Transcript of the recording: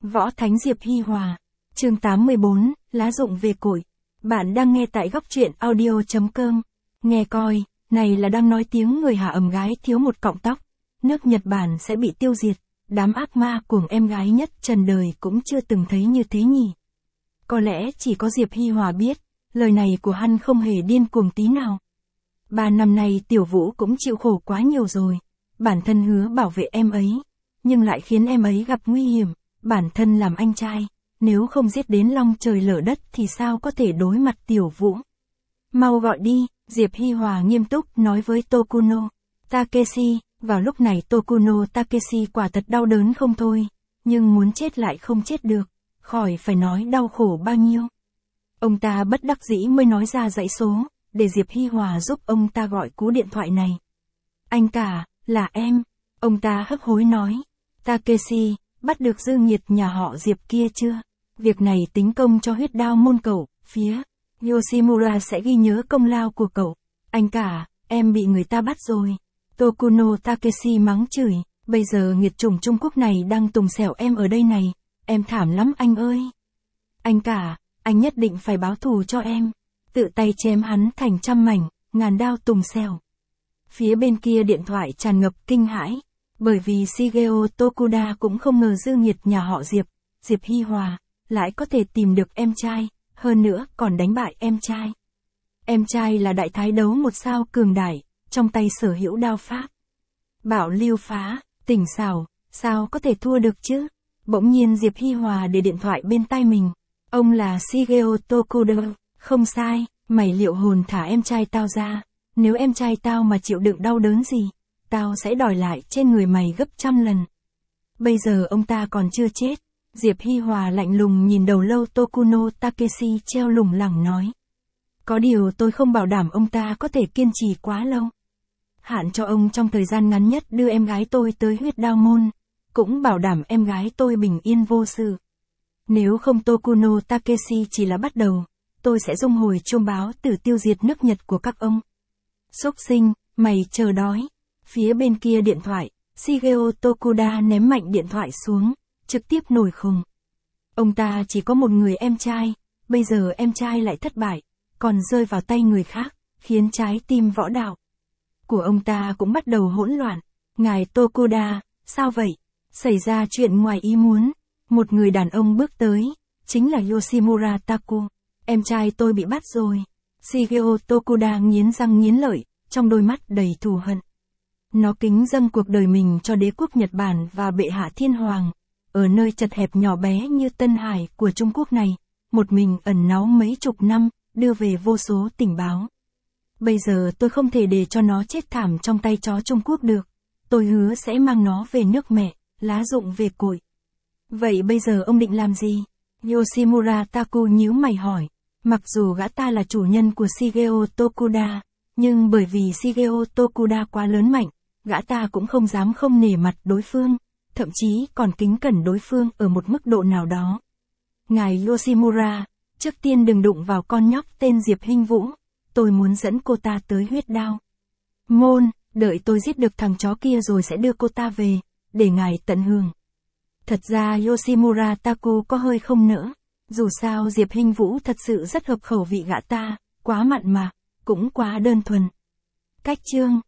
Võ Thánh Diệp Hi Hòa. Chương 84, lá rụng về cội. Bạn đang nghe tại góc truyện audio.com. Nghe coi, này là đang nói tiếng người hạ ẩm gái thiếu một cọng tóc. Nước Nhật Bản sẽ bị tiêu diệt. Đám ác ma cuồng em gái nhất trần đời cũng chưa từng thấy như thế nhỉ. Có lẽ chỉ có Diệp Hi Hòa biết, lời này của hắn không hề điên cuồng tí nào. 3 năm nay Tiểu Vũ cũng chịu khổ quá nhiều rồi. Bản thân hứa bảo vệ em ấy, nhưng lại khiến em ấy gặp nguy hiểm. Bản thân làm anh trai, nếu không giết đến long trời lở đất thì sao có thể đối mặt Tiểu Vũ. Mau gọi đi, Diệp Hi Hòa nghiêm túc nói với Tokuno Takeshi. Vào lúc này Tokuno Takeshi quả thật đau đớn không thôi, nhưng muốn chết lại không chết được, khỏi phải nói đau khổ bao nhiêu. Ông ta bất đắc dĩ mới nói ra dãy số, để Diệp Hi Hòa giúp ông ta gọi cú điện thoại này. Anh cả, là em. Ông ta hấp hối nói. Takeshi, bắt được dư nghiệt nhà họ Diệp kia chưa? Việc này tính công cho huyết đao môn cậu, phía Yoshimura sẽ ghi nhớ công lao của cậu. Anh cả, em bị người ta bắt rồi. Tokuno Takeshi mắng chửi, bây giờ nghiệt chủng Trung Quốc này đang tùng xẻo em ở đây này, em thảm lắm anh ơi. Anh cả, anh nhất định phải báo thù cho em. Tự tay chém hắn thành trăm mảnh, ngàn đao tùng xẻo. Phía bên kia điện thoại tràn ngập kinh hãi, bởi vì Shigeo Tokuda cũng không ngờ dư nghiệt nhà họ Diệp, Diệp Hi Hòa, lại có thể tìm được em trai, hơn nữa còn đánh bại em trai. Em trai là đại thái đấu một sao cường đại, trong tay sở hữu đao pháp. Bảo lưu phá, tỉnh xảo, sao có thể thua được chứ? Bỗng nhiên Diệp Hi Hòa để điện thoại bên tai mình. Ông là Shigeo Tokuda, không sai, mày liệu hồn thả em trai tao ra. Nếu em trai tao mà chịu đựng đau đớn gì, tao sẽ đòi lại trên người mày gấp trăm lần. Bây giờ ông ta còn chưa chết. Diệp Hi Hòa lạnh lùng nhìn đầu lâu Tokuno Takeshi treo lủng lẳng nói. Có điều tôi không bảo đảm ông ta có thể kiên trì quá lâu. Hạn cho ông trong thời gian ngắn nhất đưa em gái tôi tới huyết đao môn, cũng bảo đảm em gái tôi bình yên vô sự. Nếu không Tokuno Takeshi chỉ là bắt đầu, tôi sẽ dung hồi chuông báo tử tiêu diệt nước Nhật của các ông. Xúc sinh, mày chờ đói. Phía bên kia điện thoại, Shigeo Tokuda ném mạnh điện thoại xuống, trực tiếp nổi khùng. Ông ta chỉ có một người em trai, bây giờ em trai lại thất bại, còn rơi vào tay người khác, khiến trái tim võ đạo của ông ta cũng bắt đầu hỗn loạn. Ngài Tokuda, sao vậy? Xảy ra chuyện ngoài ý muốn. Một người đàn ông bước tới, chính là Yoshimura Taku. Em trai tôi bị bắt rồi. Shigeo Tokuda nghiến răng nghiến lợi, trong đôi mắt đầy thù hận. Nó kính dâng cuộc đời mình cho đế quốc Nhật Bản và bệ hạ thiên hoàng. Ở nơi chật hẹp nhỏ bé như Tân Hải của Trung Quốc này, một mình ẩn náu mấy chục năm, đưa về vô số tình báo. Bây giờ tôi không thể để cho nó chết thảm trong tay chó Trung Quốc được. Tôi hứa sẽ mang nó về nước mẹ, lá rụng về cội. Vậy bây giờ ông định làm gì? Yoshimura Taku nhíu mày hỏi. Mặc dù gã ta là chủ nhân của Shigeo Tokuda, nhưng bởi vì Shigeo Tokuda quá lớn mạnh, gã ta cũng không dám không nể mặt đối phương, thậm chí còn kính cẩn đối phương ở một mức độ nào đó. Ngài Yoshimura, trước tiên đừng đụng vào con nhóc tên Diệp Hinh Vũ, tôi muốn dẫn cô ta tới huyết đao môn, đợi tôi giết được thằng chó kia rồi sẽ đưa cô ta về, để ngài tận hưởng. Thật ra Yoshimura Taku có hơi không nỡ, dù sao Diệp Hinh Vũ thật sự rất hợp khẩu vị gã ta, quá mặn mà, cũng quá đơn thuần. Cách chương